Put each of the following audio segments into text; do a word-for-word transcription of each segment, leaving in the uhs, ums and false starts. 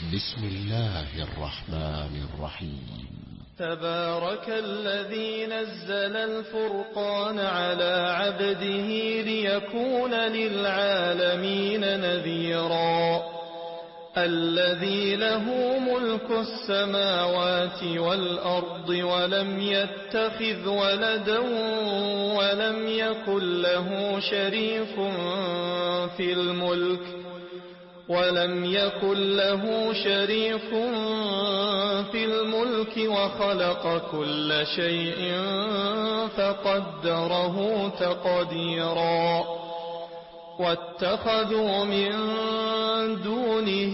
بسم الله الرحمن الرحيم. تبارك الذي نزل الفرقان على عبده ليكون للعالمين نذيرا. الذي له ملك السماوات والأرض ولم يتخذ ولدا ولم يكن له شريك في الملك ولم يكن له شريك في الملك وخلق كل شيء فقدره تقديرا. واتخذوا من دونه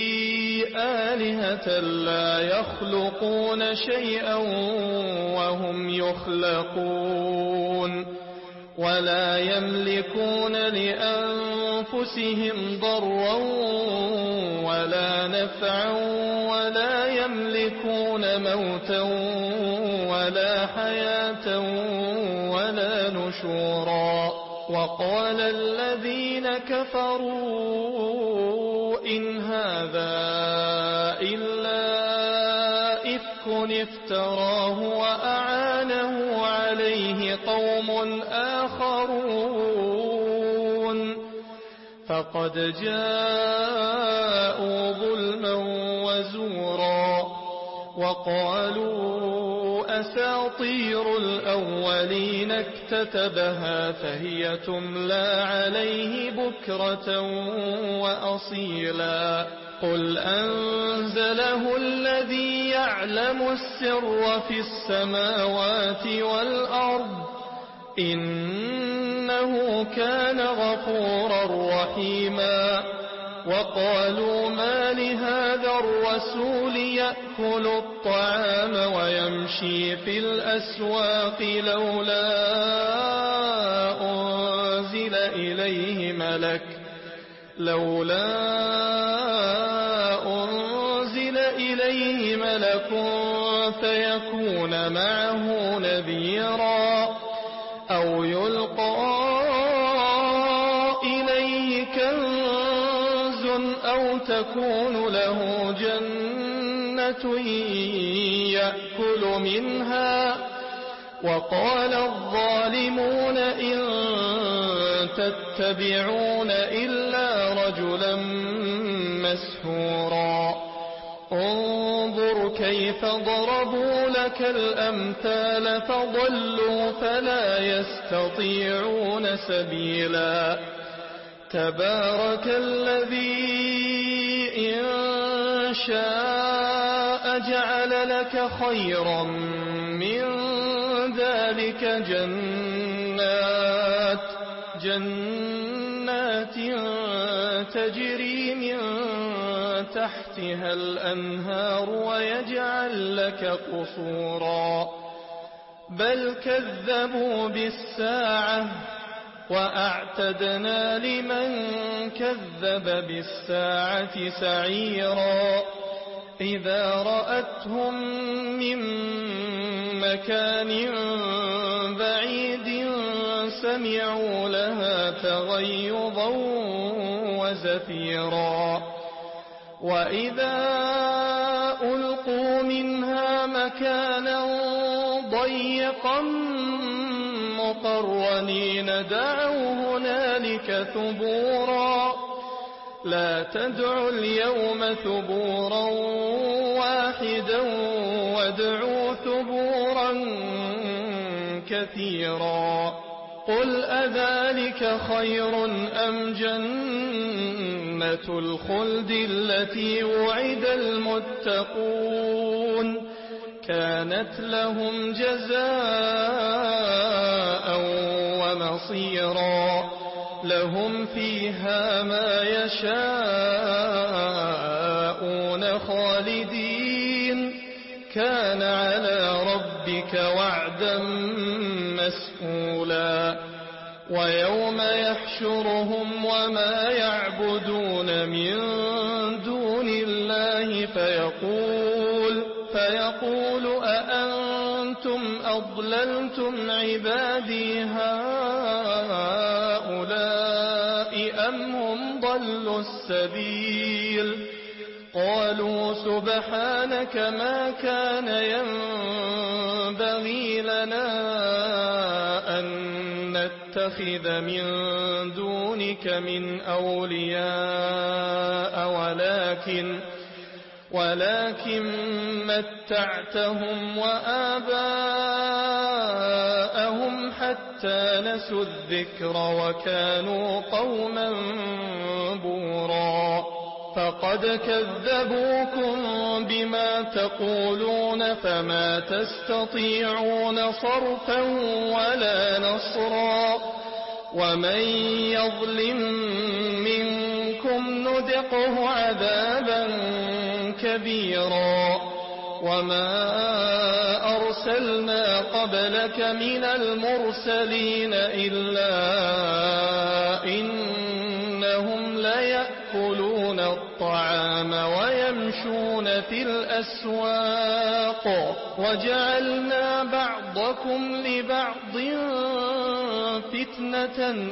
آلهة لا يخلقون شيئا وهم يخلقون ولا يملكون لأنفسهم ضرا ولا نفعا ولا يملكون موتا ولا حياة ولا نشورا. وقال الذين كفروا إن هذا إلا إفك افتراه وأعانه عليه قوم آخرون فقد جاءوا ظلما وزورا. وقالوا أساطير الأولين اكتتبها فهي تملى عليه بكرة وأصيلا. قل أنزله الذي يعلم السر في السماوات والأرض إنه كان غفورا رحيما. وقالوا ما لهذا الرسول يأكل الطعام ويمشي في الأسواق لولا أنزل إليه ملك لولا أنزل إليه ملك فيكون معه نذيرا أو يلقى إليه كنز أو تكون له جنة يأكل منها. وقال الظالمون إن تتبعون إلا رجلا مسحورا. انظر كيف ضربوا لك الأمثال فضلوا فلا يستطيعون سبيلا. تبارك الذي إن شاء جعل لك خيرا من ذلك جنات جنات تجري من تحتها الأنهار ويجعل لك قصورا. بل كذبوا بالساعة وأعتدنا لمن كذب بالساعة سعيرا. إذا رأتهم من مكان بعيد سمعوا لها تغيظا وزفيرا. وإذا ألقوا منها مكانا ضيقا مقرنين دعوا هنالك ثبورا. لا تدعوا اليوم ثبورا واحدا وادعوا ثبورا كثيرا. قل أذلك خير أم جنة الخلد التي وعد المتقون كانت لهم جزاء ومصيرا. لهم فيها ما يشاءون خالدين كان على ربك وعدا مسئولا. ويوم يحشرهم وما يعبدون من دون الله فيقول فيقول أأنتم أضللتم عبادي هؤلاء أم هم ضلوا السبيل قالوا سبحانك ما كان ينبغي لنا أن نتخذ من دونك من أولياء ولكن ولكن متعتهم وآباءهم حتى نسوا الذكر وكانوا قوما بورا فقد كذبوكم بما تقولون فما تستطيعون صرفا ولا نصرا ومن يظلم منكم نذقه عذابا كبيرا وما أرسلنا قبلك من المرسلين إلا إنهم ليأكلون الطعام ويمشون في الأسواق وجعلنا بعضكم لبعض فتنة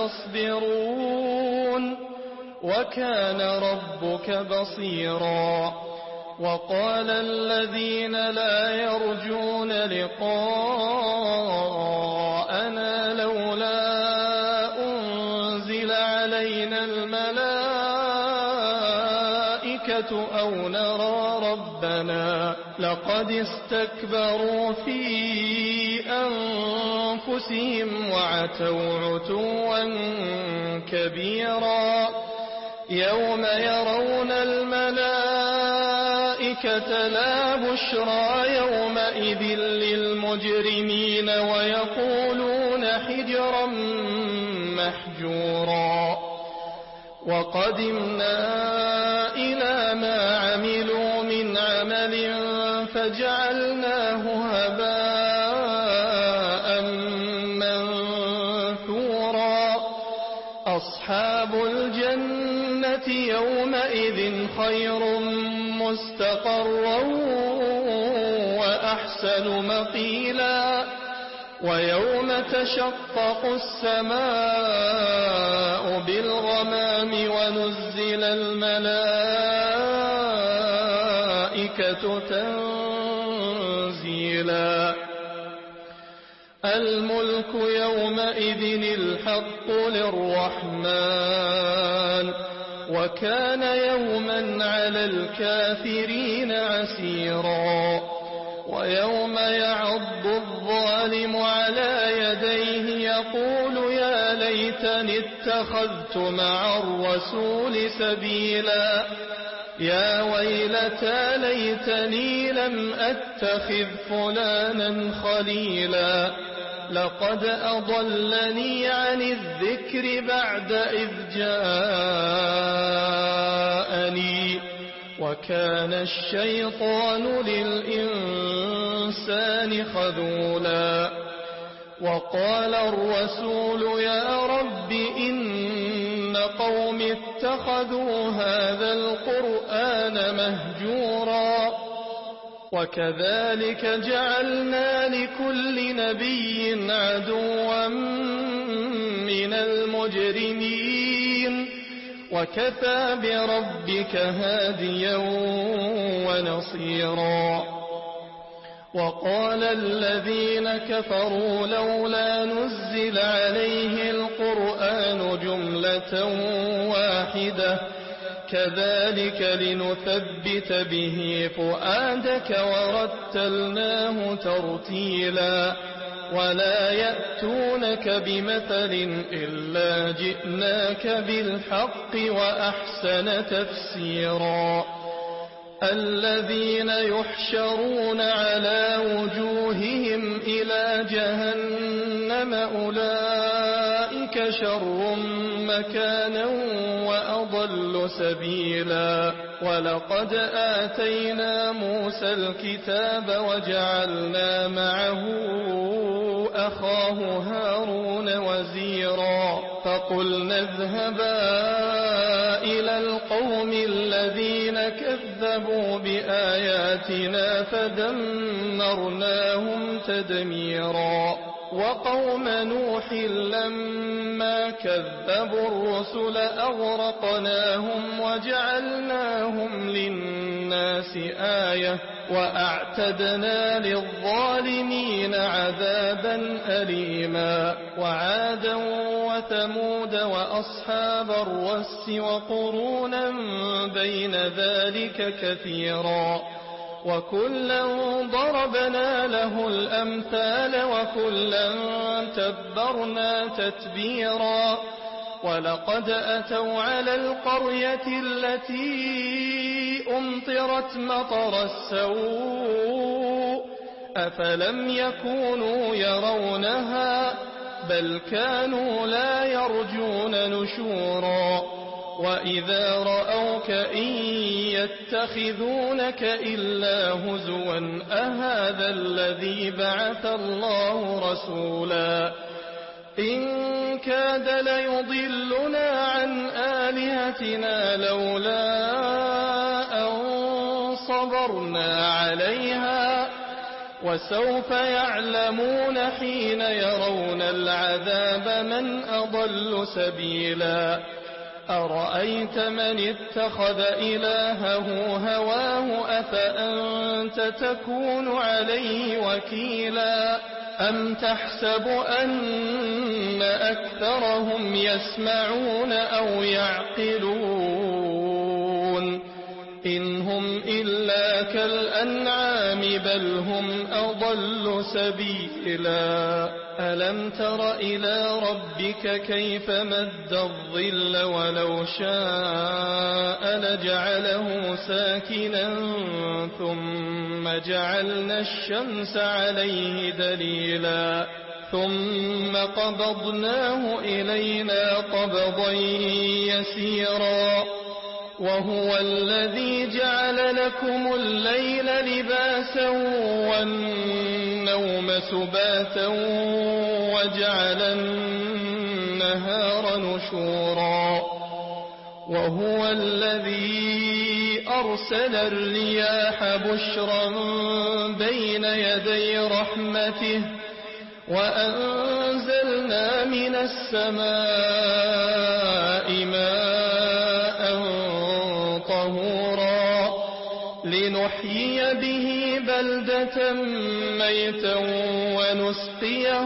أتصبرون وكان ربك بصيرا وقال الذين لا يرجون لقاءنا لولا أنزل علينا الملائكة أو نرى ربنا لقد استكبروا في أنفسهم وعتوا عتوا كبيرا يوم يرون الملائكة لا بشرى يومئذ للمجرمين ويقولون حجرا محجورا وقدمنا إلى ما عملوا من عمل فجعلناه هباء منثورا أصحاب الجنة يومئذ خير مستقرا وأحسن مقيلا ويوم تشقق السماء بالغمام ونزل الملائكة تنزيلا الملك يومئذ الحق للرحمن وكان يوما على الكافرين عسيرا ويوم يعض الظالم على يديه يقول يا ليتني اتخذت مع الرسول سبيلا يا ويلتى ليتني لم أتخذ فلانا خليلا لقد أضلني عن الذكر بعد إذ جاءني وكان الشيطان للإنسان خذولا وقال الرسول يا رب إن قوم اتخذوا هذا القرآن مهجورا وكذلك جعلنا لكل نبي عدوا من المجرمين وكفى بربك هاديا ونصيرا وقال الذين كفروا لولا نزل عليه القرآن جملة واحدة كذلك لنثبت به فؤادك ورتلناه ترتيلا ولا يأتونك بمثل إلا جئناك بالحق وأحسن تفسيرا الذين يحشرون على وجوههم إلى جهنم أولئك شر مكانا وأضل سبيلا ولقد آتينا موسى الكتاب وجعلنا معه أخاه هارون وزيرا فقلنا اذهبا إلى القوم الذين كذبوا بآياتنا فدمرناهم تدميرا وقوم نوح لما كذبوا الرسل أغرقناهم وجعلناهم للناس آية وأعتدنا للظالمين عذابا أليما وعادا وثمود وأصحاب الرس وقرونا بين ذلك كثيرا وكلا ضربنا له الأمثال وكلا تبرنا تتبيرا ولقد أتوا على القرية التي أمطرت مطر السوء أفلم يكونوا يرونها بل كانوا لا يرجون نشورا وإذا رأوك إن يتخذونك إلا هزوا أهذا الذي بعث الله رسولا إن كاد ليضلنا عن آلهتنا لولا أن صبرنا عليها وسوف يعلمون حين يرون العذاب من أضل سبيلا أرأيت من اتخذ إلهه هواه أفأنت تكون عليه وكيلا أم تحسب أن أكثرهم يسمعون أو يعقلون إن هم إلا كالأنعام بل هم أضل سبيلا ألم تر إلى ربك كيف مد الظل ولو شاء لجعله ساكنا ثم جعلنا الشمس عليه دليلا ثم قبضناه إلينا قبضا يسيرا وهو الذي جعل لكم الليل لباسا والنوم سباتا وجعل النهار نشورا وهو الذي أرسل الرياح بشرا بين يدي رحمته وأنزلنا من السماء ماء طهورا لنحيي به بلدة ميتا ونسقيه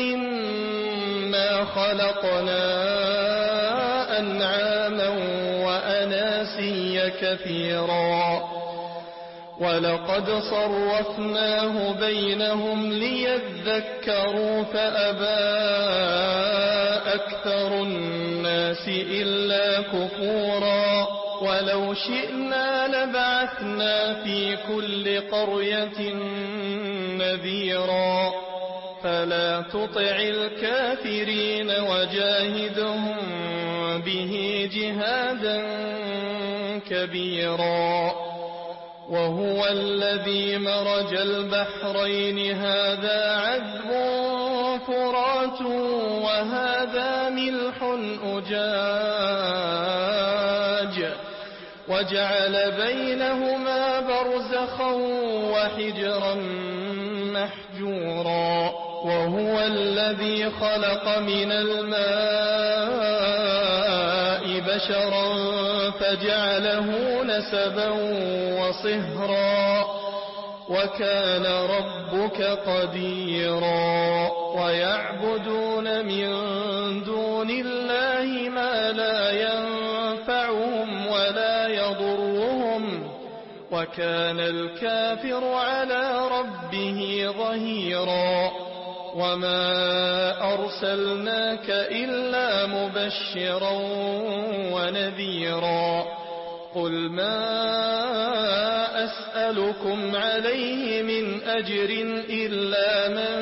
مما خلقنا أنعاما وأناسيا كثيرا ولقد صرفناه بينهم ليذكروا فأبى أكثر الناس إلا كفورا ولو شئنا لبعثنا في كل قرية نذيرا فلا تطع الكافرين وجاهدهم به جهادا كبيرا وهو الذي مرج البحرين هذا عذب فرات وهذا ملح أجاج وجعل بينهما برزخا وحجرا محجورا وهو الذي خلق من الماء بشرا فجعله نسبا وصهرا وكان ربك قديرا ويعبدون من دون الله ما لا ينفعهم ولا يضرهم وكان الكافر على ربه ظهيرا وما أرسلناك إلا مبشرا ونذيرا قل ما أسألكم عليه من أجر إلا من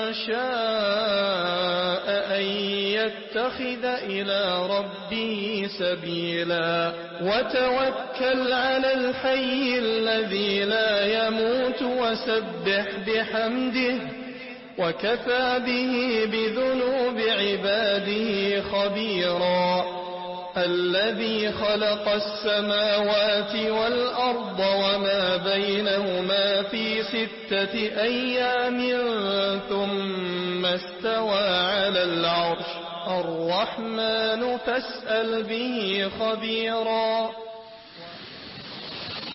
شاء أن يتخذ إلى ربه سبيلا وتوكل على الحي الذي لا يموت وسبح بحمده وكفى به بذنوب عباده خبيرا الذي خلق السماوات والأرض وما بينهما في ستة أيام ثم استوى على العرش الرحمن فاسأل به خبيرا